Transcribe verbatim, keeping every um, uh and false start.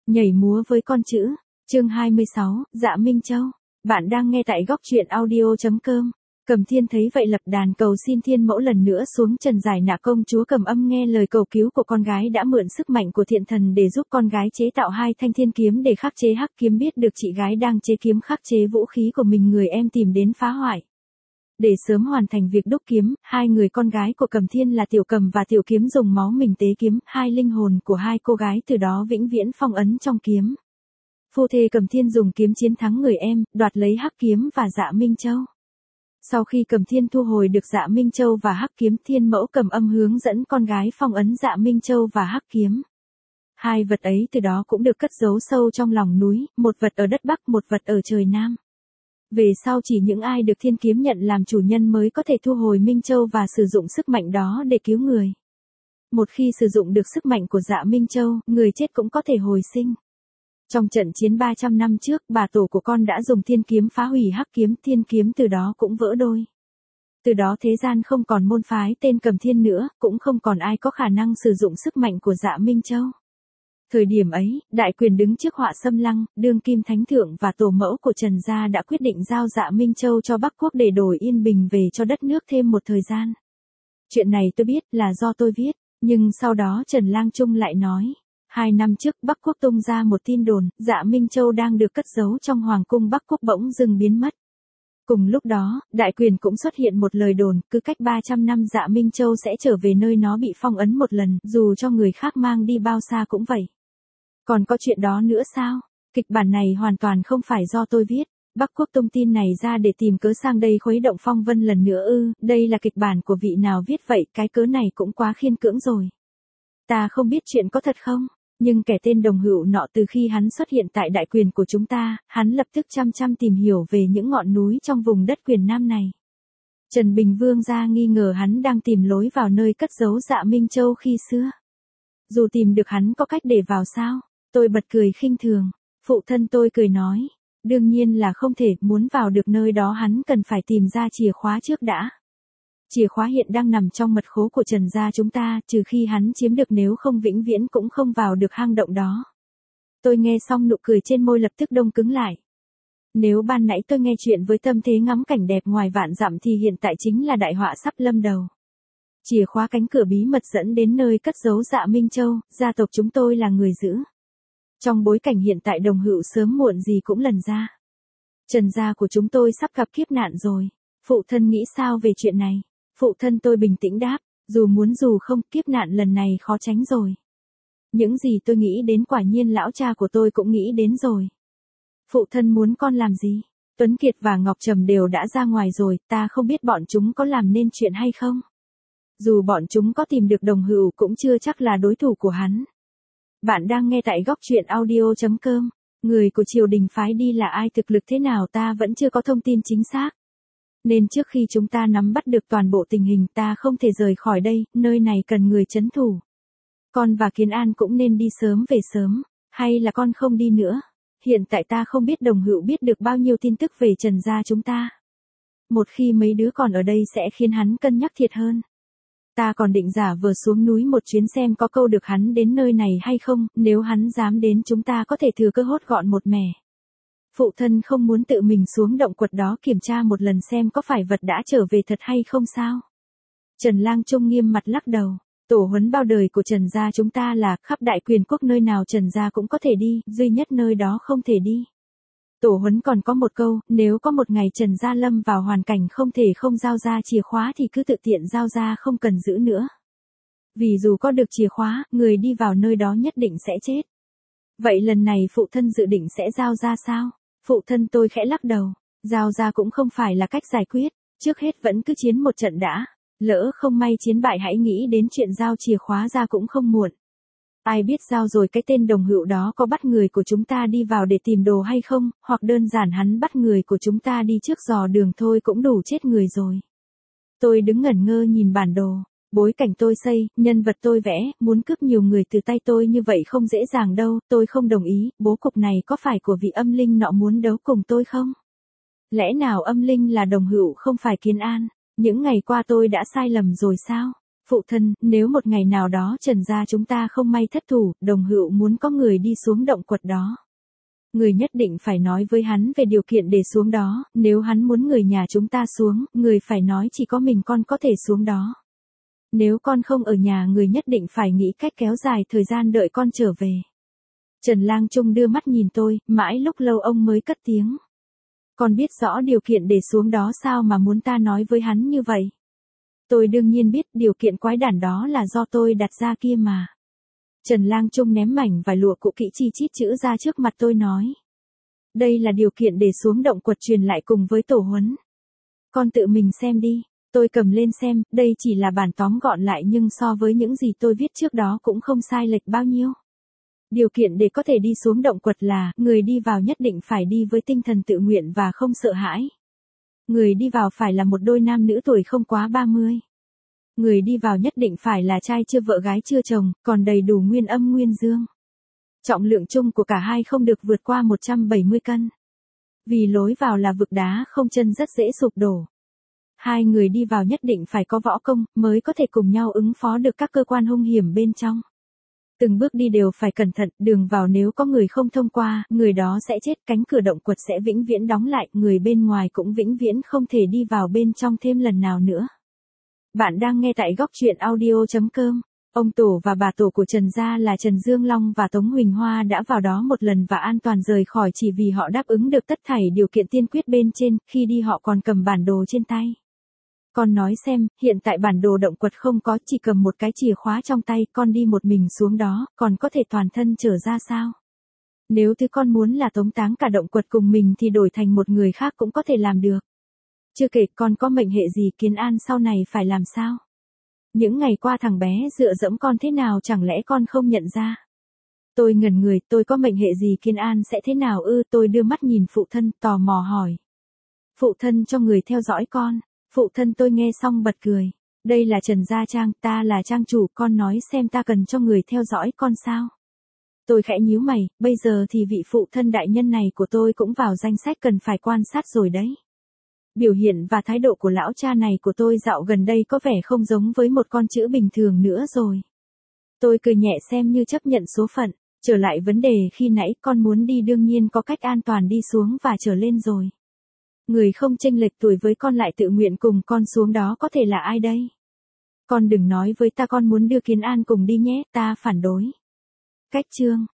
Nhảy múa với con chữ. Chương hai mươi sáu, Dạ Minh Châu. Bạn đang nghe tại góc truyện audio chấm com. Cầm Thiên thấy vậy lập đàn cầu xin Thiên Mẫu lần nữa xuống trần giải nạ công chúa Cầm Âm nghe lời cầu cứu của con gái đã mượn sức mạnh của thiện thần để giúp con gái chế tạo hai thanh thiên kiếm để khắc chế hắc kiếm, biết được chị gái đang chế kiếm khắc chế vũ khí của mình, người em tìm đến phá hoại. Để sớm hoàn thành việc đúc kiếm, hai người con gái của Cầm Thiên là Tiểu Cầm và Tiểu Kiếm dùng máu mình tế kiếm, hai linh hồn của hai cô gái từ đó vĩnh viễn phong ấn trong kiếm. Phu thê Cầm Thiên dùng kiếm chiến thắng người em, đoạt lấy hắc kiếm và Dạ Minh Châu. Sau khi Cầm Thiên thu hồi được Dạ Minh Châu và hắc kiếm, Thiên Mẫu Cầm Âm hướng dẫn con gái phong ấn Dạ Minh Châu và hắc kiếm. Hai vật ấy từ đó cũng được cất giấu sâu trong lòng núi, một vật ở đất Bắc, một vật ở trời Nam. Về sau chỉ những ai được thiên kiếm nhận làm chủ nhân mới có thể thu hồi Minh Châu và sử dụng sức mạnh đó để cứu người. Một khi sử dụng được sức mạnh của Dạ Minh Châu, người chết cũng có thể hồi sinh. Trong trận chiến ba trăm năm trước, bà tổ của con đã dùng thiên kiếm phá hủy hắc kiếm, thiên kiếm từ đó cũng vỡ đôi. Từ đó thế gian không còn môn phái tên Cầm Thiên nữa, cũng không còn ai có khả năng sử dụng sức mạnh của Dạ Minh Châu. Thời điểm ấy, Đại Quyền đứng trước họa xâm lăng, đương kim thánh thượng và tổ mẫu của Trần gia đã quyết định giao Dạ Minh Châu cho Bắc Quốc để đổi yên bình về cho đất nước thêm một thời gian. Chuyện này tôi biết là do tôi viết, nhưng sau đó Trần Lang Trung lại nói, hai năm trước Bắc Quốc tung ra một tin đồn, Dạ Minh Châu đang được cất giấu trong Hoàng cung Bắc Quốc bỗng dưng biến mất. Cùng lúc đó, Đại Quyền cũng xuất hiện một lời đồn, cứ cách ba trăm năm Dạ Minh Châu sẽ trở về nơi nó bị phong ấn một lần, dù cho người khác mang đi bao xa cũng vậy. Còn có chuyện đó nữa sao? Kịch bản này hoàn toàn không phải do tôi viết. Bắc Quốc tung tin này ra để tìm cớ sang đây khuấy động phong vân lần nữa ư? Đây là kịch bản của vị nào viết vậy? Cái cớ này cũng quá khiên cưỡng rồi. Ta không biết chuyện có thật không? Nhưng kẻ tên Đồng Hữu nọ từ khi hắn xuất hiện tại Đại Quyền của chúng ta, hắn lập tức chăm chăm tìm hiểu về những ngọn núi trong vùng đất Quyền Nam này. Trần Bình Vương gia nghi ngờ hắn đang tìm lối vào nơi cất giấu Dạ Minh Châu khi xưa. Dù tìm được hắn có cách để vào sao? Tôi bật cười khinh thường. Phụ thân tôi cười nói, đương nhiên là không thể, muốn vào được nơi đó hắn cần phải tìm ra chìa khóa trước đã. Chìa khóa hiện đang nằm trong mật khố của Trần gia chúng ta, trừ khi hắn chiếm được, nếu không vĩnh viễn cũng không vào được hang động đó. Tôi nghe xong nụ cười trên môi lập tức đông cứng lại. Nếu ban nãy tôi nghe chuyện với tâm thế ngắm cảnh đẹp ngoài vạn dặm thì hiện tại chính là đại họa sắp lâm đầu. Chìa khóa cánh cửa bí mật dẫn đến nơi cất giấu Dạ Minh Châu, gia tộc chúng tôi là người giữ. Trong bối cảnh hiện tại Đồng Hữu sớm muộn gì cũng lần ra. Trần gia của chúng tôi sắp gặp kiếp nạn rồi. Phụ thân nghĩ sao về chuyện này? Phụ thân tôi bình tĩnh đáp, dù muốn dù không, kiếp nạn lần này khó tránh rồi. Những gì tôi nghĩ đến quả nhiên lão cha của tôi cũng nghĩ đến rồi. Phụ thân muốn con làm gì? Tuấn Kiệt và Ngọc Trầm đều đã ra ngoài rồi, ta không biết bọn chúng có làm nên chuyện hay không. Dù bọn chúng có tìm được Đồng Hữu cũng chưa chắc là đối thủ của hắn. Bạn đang nghe tại góc truyện audio chấm com. Người của triều đình phái đi là ai, thực lực thế nào ta vẫn chưa có thông tin chính xác. Nên trước khi chúng ta nắm bắt được toàn bộ tình hình, ta không thể rời khỏi đây, nơi này cần người trấn thủ. Con và Kiến An cũng nên đi sớm về sớm, hay là con không đi nữa? Hiện tại ta không biết Đồng Hữu biết được bao nhiêu tin tức về Trần gia chúng ta. Một khi mấy đứa còn ở đây sẽ khiến hắn cân nhắc thiệt hơn. Ta còn định giả vờ xuống núi một chuyến xem có câu được hắn đến nơi này hay không, nếu hắn dám đến chúng ta có thể thừa cơ hốt gọn một mẻ. Phụ thân không muốn tự mình xuống động quật đó kiểm tra một lần xem có phải vật đã trở về thật hay không sao? Trần Lang Trung nghiêm mặt lắc đầu. Tổ huấn bao đời của Trần gia chúng ta là khắp Đại Quyền quốc nơi nào Trần gia cũng có thể đi, duy nhất nơi đó không thể đi. Tổ huấn còn có một câu, nếu có một ngày Trần gia lâm vào hoàn cảnh không thể không giao ra chìa khóa thì cứ tự tiện giao ra, không cần giữ nữa. Vì dù có được chìa khóa, người đi vào nơi đó nhất định sẽ chết. Vậy lần này phụ thân dự định sẽ giao ra sao? Phụ thân tôi khẽ lắc đầu, giao ra cũng không phải là cách giải quyết, trước hết vẫn cứ chiến một trận đã, lỡ không may chiến bại hãy nghĩ đến chuyện giao chìa khóa ra cũng không muộn. Ai biết giao rồi cái tên Đồng Hữu đó có bắt người của chúng ta đi vào để tìm đồ hay không, hoặc đơn giản hắn bắt người của chúng ta đi trước dò đường thôi cũng đủ chết người rồi. Tôi đứng ngẩn ngơ nhìn bản đồ, bối cảnh tôi xây, nhân vật tôi vẽ, muốn cướp nhiều người từ tay tôi như vậy không dễ dàng đâu, tôi không đồng ý, bố cục này có phải của vị âm linh nọ muốn đấu cùng tôi không? Lẽ nào âm linh là Đồng Hữu không phải Kiến An? Những ngày qua tôi đã sai lầm rồi sao? Phụ thân, nếu một ngày nào đó Trần gia chúng ta không may thất thủ, đồng hữu muốn có người đi xuống động quật đó. Người nhất định phải nói với hắn về điều kiện để xuống đó, nếu hắn muốn người nhà chúng ta xuống, người phải nói chỉ có mình con có thể xuống đó. Nếu con không ở nhà người nhất định phải nghĩ cách kéo dài thời gian đợi con trở về. Trần Lang Trung đưa mắt nhìn tôi, mãi lúc lâu ông mới cất tiếng. Con biết rõ điều kiện để xuống đó sao mà muốn ta nói với hắn như vậy? Tôi đương nhiên biết điều kiện quái đản đó là do tôi đặt ra kia mà. Trần Lang Trung ném mảnh vài lụa cũ kỹ chi chít chữ ra trước mặt tôi nói. Đây là điều kiện để xuống động quật truyền lại cùng với tổ huấn. Con tự mình xem đi. Tôi cầm lên xem, đây chỉ là bản tóm gọn lại nhưng so với những gì tôi viết trước đó cũng không sai lệch bao nhiêu. Điều kiện để có thể đi xuống động quật là, người đi vào nhất định phải đi với tinh thần tự nguyện và không sợ hãi. Người đi vào phải là một đôi nam nữ tuổi không quá ba mươi. Người đi vào nhất định phải là trai chưa vợ gái chưa chồng, còn đầy đủ nguyên âm nguyên dương. Trọng lượng chung của cả hai không được vượt qua một trăm bảy mươi cân. Vì lối vào là vực đá không chân rất dễ sụp đổ. Hai người đi vào nhất định phải có võ công, mới có thể cùng nhau ứng phó được các cơ quan hung hiểm bên trong. Từng bước đi đều phải cẩn thận, đường vào nếu có người không thông qua, người đó sẽ chết, cánh cửa động quật sẽ vĩnh viễn đóng lại, người bên ngoài cũng vĩnh viễn không thể đi vào bên trong thêm lần nào nữa. Bạn đang nghe tại góc truyện audio chấm com. Ông tổ và bà tổ của Trần gia là Trần Dương Long và Tống Huỳnh Hoa đã vào đó một lần và an toàn rời khỏi chỉ vì họ đáp ứng được tất thảy điều kiện tiên quyết bên trên, khi đi họ còn cầm bản đồ trên tay. Con nói xem, hiện tại bản đồ động quật không có, chỉ cầm một cái chìa khóa trong tay, con đi một mình xuống đó, còn có thể toàn thân trở ra sao? Nếu thứ con muốn là tống táng cả động quật cùng mình thì đổi thành một người khác cũng có thể làm được. Chưa kể con có mệnh hệ gì, Kiến An sau này phải làm sao? Những ngày qua thằng bé dựa dẫm con thế nào chẳng lẽ con không nhận ra? Tôi ngẩn người, tôi có mệnh hệ gì Kiến An sẽ thế nào ư? Tôi đưa mắt nhìn phụ thân, tò mò hỏi. Phụ thân cho người theo dõi con. Phụ thân tôi nghe xong bật cười. Đây là Trần Gia Trang, ta là trang chủ, con nói xem ta cần cho người theo dõi con sao? Tôi khẽ nhíu mày, bây giờ thì vị phụ thân đại nhân này của tôi cũng vào danh sách cần phải quan sát rồi đấy. Biểu hiện và thái độ của lão cha này của tôi dạo gần đây có vẻ không giống với một con chữ bình thường nữa rồi. Tôi cười nhẹ xem như chấp nhận số phận, trở lại vấn đề khi nãy con muốn đi đương nhiên có cách an toàn đi xuống và trở lên rồi. Người không chênh lệch tuổi với con lại tự nguyện cùng con xuống đó có thể là ai đây? Con đừng nói với ta con muốn đưa Kiến An cùng đi nhé, ta phản đối. Cách chương